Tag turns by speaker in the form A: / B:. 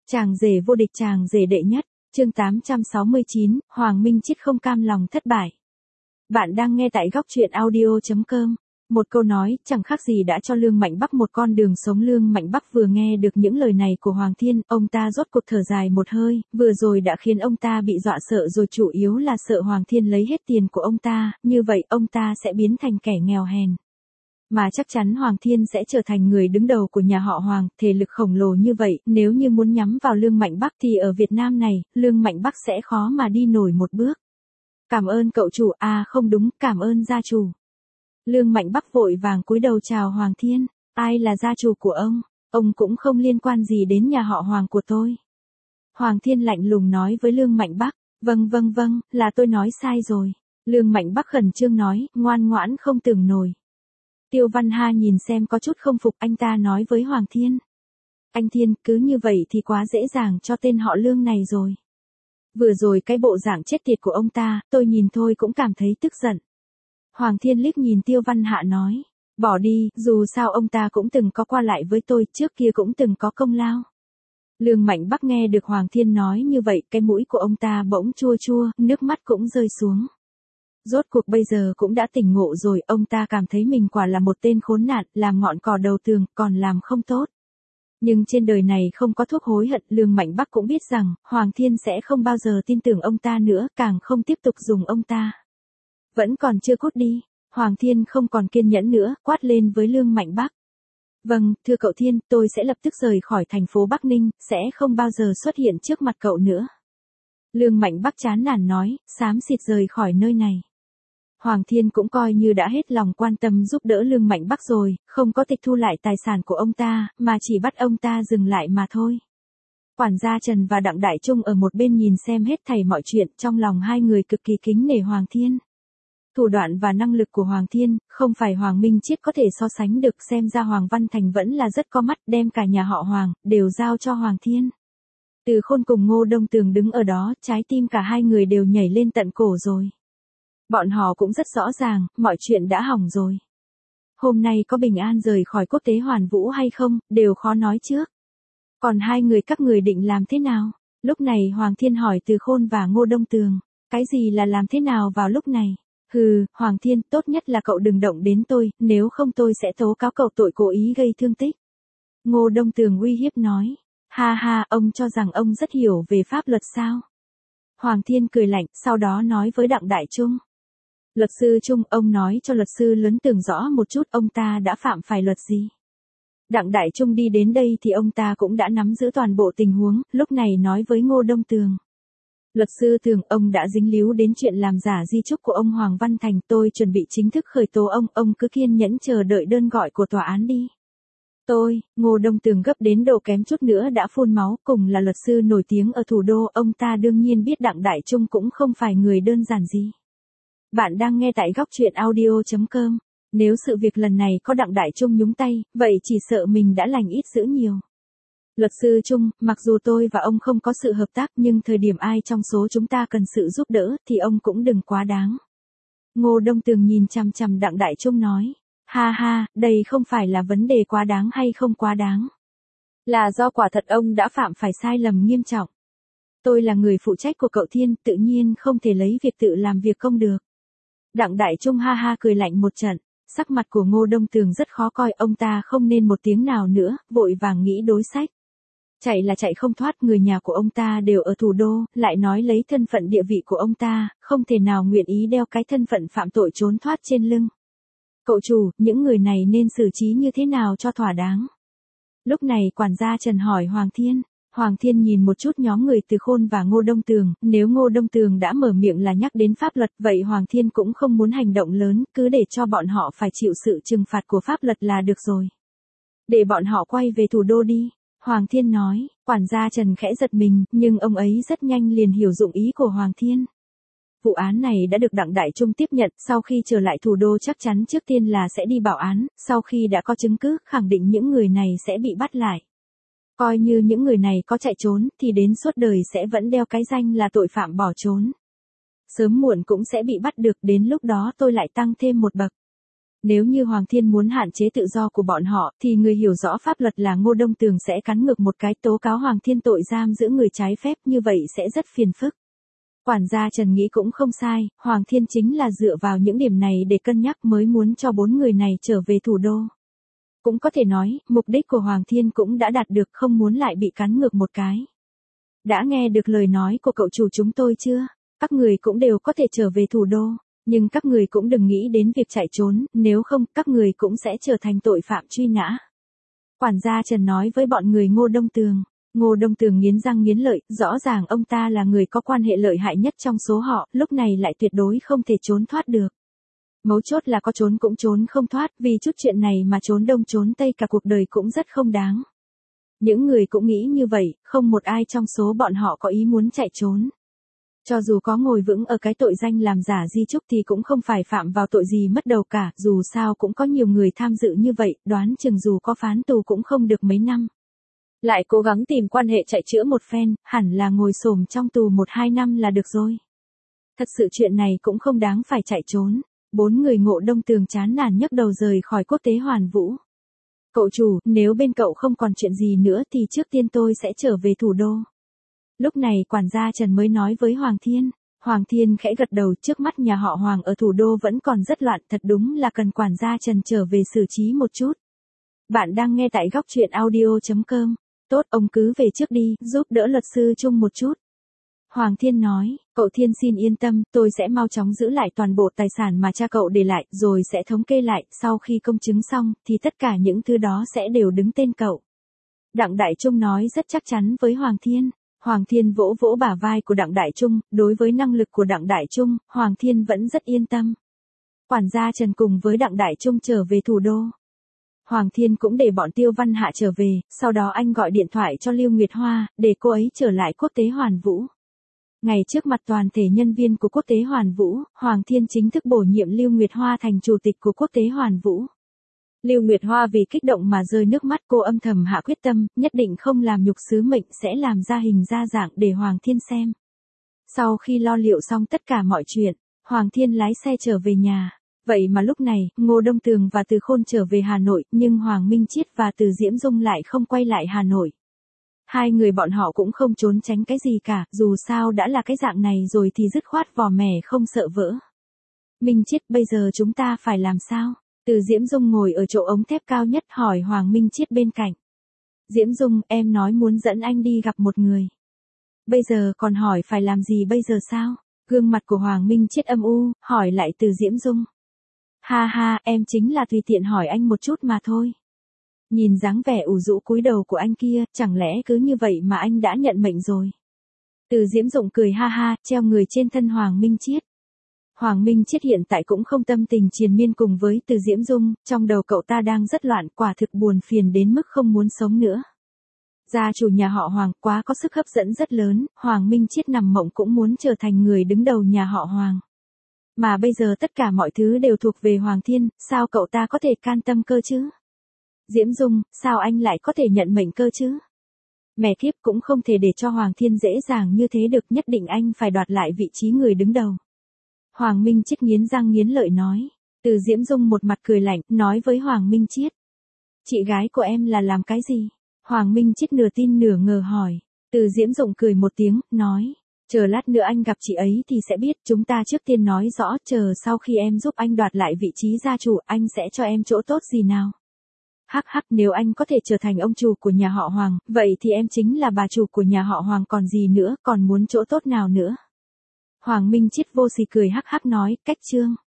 A: Chàng rể vô địch, chàng rể đệ nhất, chương 869, Hoàng Minh Chiết không cam lòng thất bại. Bạn đang nghe tại góc truyện audio.com. Một câu nói, chẳng khác gì đã cho Lương Mạnh Bắc một con đường sống. Lương Mạnh Bắc vừa nghe được những lời này của Hoàng Thiên, ông ta rốt cuộc thở dài một hơi, vừa rồi đã khiến ông ta bị dọa sợ rồi, chủ yếu là sợ Hoàng Thiên lấy hết tiền của ông ta, như vậy ông ta sẽ biến thành kẻ nghèo hèn. Mà chắc chắn Hoàng Thiên sẽ trở thành người đứng đầu của nhà họ Hoàng, thể lực khổng lồ như vậy, nếu như muốn nhắm vào Lương Mạnh Bắc thì ở Việt Nam này, Lương Mạnh Bắc sẽ khó mà đi nổi một bước. Cảm ơn cậu chủ, không đúng, cảm ơn gia chủ. Lương Mạnh Bắc vội vàng cúi đầu chào Hoàng Thiên, ai là gia chủ của ông cũng không liên quan gì đến nhà họ Hoàng của tôi. Hoàng Thiên lạnh lùng nói với Lương Mạnh Bắc, vâng, là tôi nói sai rồi. Lương Mạnh Bắc khẩn trương nói, ngoan ngoãn không tưởng nổi. Tiêu Văn Ha nhìn xem có chút không phục, anh ta nói với Hoàng Thiên. Anh Thiên, cứ như vậy thì quá dễ dàng cho tên họ Lương này rồi. Vừa rồi cái bộ dạng chết tiệt của ông ta, tôi nhìn thôi cũng cảm thấy tức giận. Hoàng Thiên liếc nhìn Tiêu Văn Hạ nói, bỏ đi, dù sao ông ta cũng từng có qua lại với tôi, trước kia cũng từng có công lao. Lương Mạnh Bắc nghe được Hoàng Thiên nói như vậy, cái mũi của ông ta bỗng chua chua, nước mắt cũng rơi xuống. Rốt cuộc bây giờ cũng đã tỉnh ngộ rồi, ông ta cảm thấy mình quả là một tên khốn nạn, làm ngọn cỏ đầu tường, còn làm không tốt. Nhưng trên đời này không có thuốc hối hận, Lương Mạnh Bắc cũng biết rằng, Hoàng Thiên sẽ không bao giờ tin tưởng ông ta nữa, càng không tiếp tục dùng ông ta. Vẫn còn chưa cút đi, Hoàng Thiên không còn kiên nhẫn nữa, quát lên với Lương Mạnh Bắc. Vâng, thưa cậu Thiên, tôi sẽ lập tức rời khỏi thành phố Bắc Ninh, sẽ không bao giờ xuất hiện trước mặt cậu nữa. Lương Mạnh Bắc chán nản nói, xám xịt rời khỏi nơi này. Hoàng Thiên cũng coi như đã hết lòng quan tâm giúp đỡ Lương Mạnh Bắc rồi, không có tịch thu lại tài sản của ông ta, mà chỉ bắt ông ta dừng lại mà thôi. Quản gia Trần và Đặng Đại Trung ở một bên nhìn xem hết thảy mọi chuyện, trong lòng hai người cực kỳ kính nể Hoàng Thiên. Thủ đoạn và năng lực của Hoàng Thiên, không phải Hoàng Minh Chiết có thể so sánh được, xem ra Hoàng Văn Thành vẫn là rất có mắt, đem cả nhà họ Hoàng, đều giao cho Hoàng Thiên. Từ Khôn cùng Ngô Đông Tường đứng ở đó, trái tim cả hai người đều nhảy lên tận cổ rồi. Bọn họ cũng rất rõ ràng, mọi chuyện đã hỏng rồi. Hôm nay có bình an rời khỏi quốc tế Hoàn Vũ hay không, đều khó nói trước. Còn hai người các người định làm thế nào? Lúc này Hoàng Thiên hỏi Từ Khôn và Ngô Đông Tường. Cái gì là làm thế nào vào lúc này? Hừ, Hoàng Thiên, tốt nhất là cậu đừng động đến tôi, nếu không tôi sẽ tố cáo cậu tội cố ý gây thương tích. Ngô Đông Tường uy hiếp nói. Ha ha, ông cho rằng ông rất hiểu về pháp luật sao? Hoàng Thiên cười lạnh, sau đó nói với Đặng Đại Trung. Luật sư Trung, ông nói cho luật sư lớn Tường rõ một chút, ông ta đã phạm phải luật gì? Đặng Đại Trung đi đến đây thì ông ta cũng đã nắm giữ toàn bộ tình huống, lúc này nói với Ngô Đông Tường. Luật sư Tường, ông đã dính líu đến chuyện làm giả di chúc của ông Hoàng Văn Thành, tôi chuẩn bị chính thức khởi tố ông cứ kiên nhẫn chờ đợi đơn gọi của tòa án đi. Ngô Đông Tường gấp đến độ kém chút nữa đã phun máu, cùng là luật sư nổi tiếng ở thủ đô, ông ta đương nhiên biết Đặng Đại Trung cũng không phải người đơn giản gì. Bạn đang nghe tại góc truyện audio.com. Nếu sự việc lần này có Đặng Đại Trung nhúng tay, vậy chỉ sợ mình đã lành ít dữ nhiều. Luật sư Trung, mặc dù tôi và ông không có sự hợp tác, nhưng thời điểm ai trong số chúng ta cần sự giúp đỡ, thì ông cũng đừng quá đáng. Ngô Đông Tường nhìn chằm chằm Đặng Đại Trung nói. Ha ha, đây không phải là vấn đề quá đáng hay không quá đáng. Là do quả thật ông đã phạm phải sai lầm nghiêm trọng. Tôi là người phụ trách của cậu Thiên, tự nhiên không thể lấy việc tự làm việc công được. Đặng Đại Trung ha ha cười lạnh một trận, sắc mặt của Ngô Đông Tường rất khó coi, ông ta không nên một tiếng nào nữa, vội vàng nghĩ đối sách. Chạy là chạy không thoát, người nhà của ông ta đều ở thủ đô, lại nói lấy thân phận địa vị của ông ta, không thể nào nguyện ý đeo cái thân phận phạm tội trốn thoát trên lưng. Cậu chủ, những người này nên xử trí như thế nào cho thỏa đáng? Lúc này quản gia Trần hỏi Hoàng Thiên. Hoàng Thiên nhìn một chút nhóm người Từ Khôn và Ngô Đông Tường, nếu Ngô Đông Tường đã mở miệng là nhắc đến pháp luật, vậy Hoàng Thiên cũng không muốn hành động lớn, cứ để cho bọn họ phải chịu sự trừng phạt của pháp luật là được rồi. Để bọn họ quay về thủ đô đi. Hoàng Thiên nói, quản gia Trần khẽ giật mình, nhưng ông ấy rất nhanh liền hiểu dụng ý của Hoàng Thiên. Vụ án này đã được Đặng Đại Trung tiếp nhận, sau khi trở lại thủ đô chắc chắn trước tiên là sẽ đi bảo án, sau khi đã có chứng cứ, khẳng định những người này sẽ bị bắt lại. Coi như những người này có chạy trốn, thì đến suốt đời sẽ vẫn đeo cái danh là tội phạm bỏ trốn. Sớm muộn cũng sẽ bị bắt được, đến lúc đó tôi lại tăng thêm một bậc. Nếu như Hoàng Thiên muốn hạn chế tự do của bọn họ, thì người hiểu rõ pháp luật là Ngô Đông Tường sẽ cắn ngược một cái tố cáo Hoàng Thiên tội giam giữ người trái phép, như vậy sẽ rất phiền phức. Quản gia Trần nghĩ cũng không sai, Hoàng Thiên chính là dựa vào những điểm này để cân nhắc mới muốn cho 4 người này trở về thủ đô. Cũng có thể nói, mục đích của Hoàng Thiên cũng đã đạt được, không muốn lại bị cắn ngược một cái. Đã nghe được lời nói của cậu chủ chúng tôi chưa? Các người cũng đều có thể trở về thủ đô, nhưng các người cũng đừng nghĩ đến việc chạy trốn, nếu không, các người cũng sẽ trở thành tội phạm truy nã. Quản gia Trần nói với bọn người Ngô Đông Tường. Ngô Đông Tường nghiến răng nghiến lợi, rõ ràng ông ta là người có quan hệ lợi hại nhất trong số họ, lúc này lại tuyệt đối không thể trốn thoát được. Mấu chốt là có trốn cũng trốn không thoát, vì chút chuyện này mà trốn đông trốn tây cả cuộc đời cũng rất không đáng. Những người cũng nghĩ như vậy, không một ai trong số bọn họ có ý muốn chạy trốn. Cho dù có ngồi vững ở cái tội danh làm giả di chúc thì cũng không phải phạm vào tội gì mất đầu cả, dù sao cũng có nhiều người tham dự như vậy, đoán chừng dù có phán tù cũng không được mấy năm. Lại cố gắng tìm quan hệ chạy chữa một phen, hẳn là ngồi xổm trong tù 1-2 năm là được rồi. Thật sự chuyện này cũng không đáng phải chạy trốn. 4 người Ngô Đông Tường chán nản nhấc đầu rời khỏi Quốc tế Hoàn Vũ. Cậu chủ, nếu bên cậu không còn chuyện gì nữa thì trước tiên tôi sẽ trở về thủ đô. Lúc này quản gia Trần mới nói với Hoàng Thiên. Hoàng Thiên khẽ gật đầu, trước mắt nhà họ Hoàng ở thủ đô vẫn còn rất loạn, thật đúng là cần quản gia Trần trở về xử trí một chút. Bạn đang nghe tại góc truyện audio.com. Tốt, ông cứ về trước đi, giúp đỡ luật sư Trung một chút. Hoàng Thiên nói, cậu Thiên xin yên tâm, tôi sẽ mau chóng giữ lại toàn bộ tài sản mà cha cậu để lại, rồi sẽ thống kê lại, sau khi công chứng xong, thì tất cả những thứ đó sẽ đều đứng tên cậu. Đặng Đại Trung nói rất chắc chắn với Hoàng Thiên. Hoàng Thiên vỗ vỗ bả vai của Đặng Đại Trung, đối với năng lực của Đặng Đại Trung, Hoàng Thiên vẫn rất yên tâm. Quản gia Trần cùng với Đặng Đại Trung trở về thủ đô. Hoàng Thiên cũng để bọn Tiêu Văn Hạ trở về, sau đó anh gọi điện thoại cho Lưu Nguyệt Hoa, để cô ấy trở lại Quốc tế Hoàn Vũ. Ngày trước mặt toàn thể nhân viên của Quốc tế Hoàn Vũ, Hoàng Thiên chính thức bổ nhiệm Lưu Nguyệt Hoa thành chủ tịch của Quốc tế Hoàn Vũ. Lưu Nguyệt Hoa vì kích động mà rơi nước mắt, cô âm thầm hạ quyết tâm, nhất định không làm nhục sứ mệnh, sẽ làm ra hình ra dạng để Hoàng Thiên xem. Sau khi lo liệu xong tất cả mọi chuyện, Hoàng Thiên lái xe trở về nhà. Vậy mà lúc này, Ngô Đông Tường và Từ Khôn trở về Hà Nội, nhưng Hoàng Minh Chiết và Từ Diễm Dung lại không quay lại Hà Nội. Hai người bọn họ cũng không trốn tránh cái gì cả, dù sao đã là cái dạng này rồi thì dứt khoát vò mẻ không sợ vỡ. Minh Chiết, bây giờ chúng ta phải làm sao? Từ Diễm Dung ngồi ở chỗ ống thép cao nhất hỏi Hoàng Minh Chiết bên cạnh. Diễm Dung, em nói muốn dẫn anh đi gặp một người. Bây giờ còn hỏi phải làm gì bây giờ sao? Gương mặt của Hoàng Minh Chiết âm u, hỏi lại Từ Diễm Dung. Ha ha, em chính là tùy tiện hỏi anh một chút mà thôi. Nhìn dáng vẻ ủ rũ cúi đầu của anh kia, chẳng lẽ cứ như vậy mà anh đã nhận mệnh rồi? Từ Diễm Dụng cười ha ha, treo người trên thân Hoàng Minh Chiết. Hoàng Minh Chiết hiện tại cũng không tâm tình triền miên cùng với Từ Diễm Dung, trong đầu cậu ta đang rất loạn, quả thực buồn phiền đến mức không muốn sống nữa. Gia chủ nhà họ Hoàng quá có sức hấp dẫn rất lớn, Hoàng Minh Chiết nằm mộng cũng muốn trở thành người đứng đầu nhà họ Hoàng. Mà bây giờ tất cả mọi thứ đều thuộc về Hoàng Thiên, sao cậu ta có thể can tâm cơ chứ? Diễm Dung, sao anh lại có thể nhận mệnh cơ chứ? Mẹ kiếp, cũng không thể để cho Hoàng Thiên dễ dàng như thế được, nhất định anh phải đoạt lại vị trí người đứng đầu. Hoàng Minh Chiết nghiến răng nghiến lợi nói. Từ Diễm Dung một mặt cười lạnh, nói với Hoàng Minh Chiết. Chị gái của em là làm cái gì? Hoàng Minh Chiết nửa tin nửa ngờ hỏi. Từ Diễm Dung cười một tiếng, nói. Chờ lát nữa anh gặp chị ấy thì sẽ biết, chúng ta trước tiên nói rõ, chờ sau khi em giúp anh đoạt lại vị trí gia chủ, anh sẽ cho em chỗ tốt gì nào? Hắc hắc, nếu anh có thể trở thành ông chủ của nhà họ Hoàng, vậy thì em chính là bà chủ của nhà họ Hoàng còn gì nữa, còn muốn chỗ tốt nào nữa? Hoàng Minh Chiết vô sỉ cười hắc hắc nói, cách trương.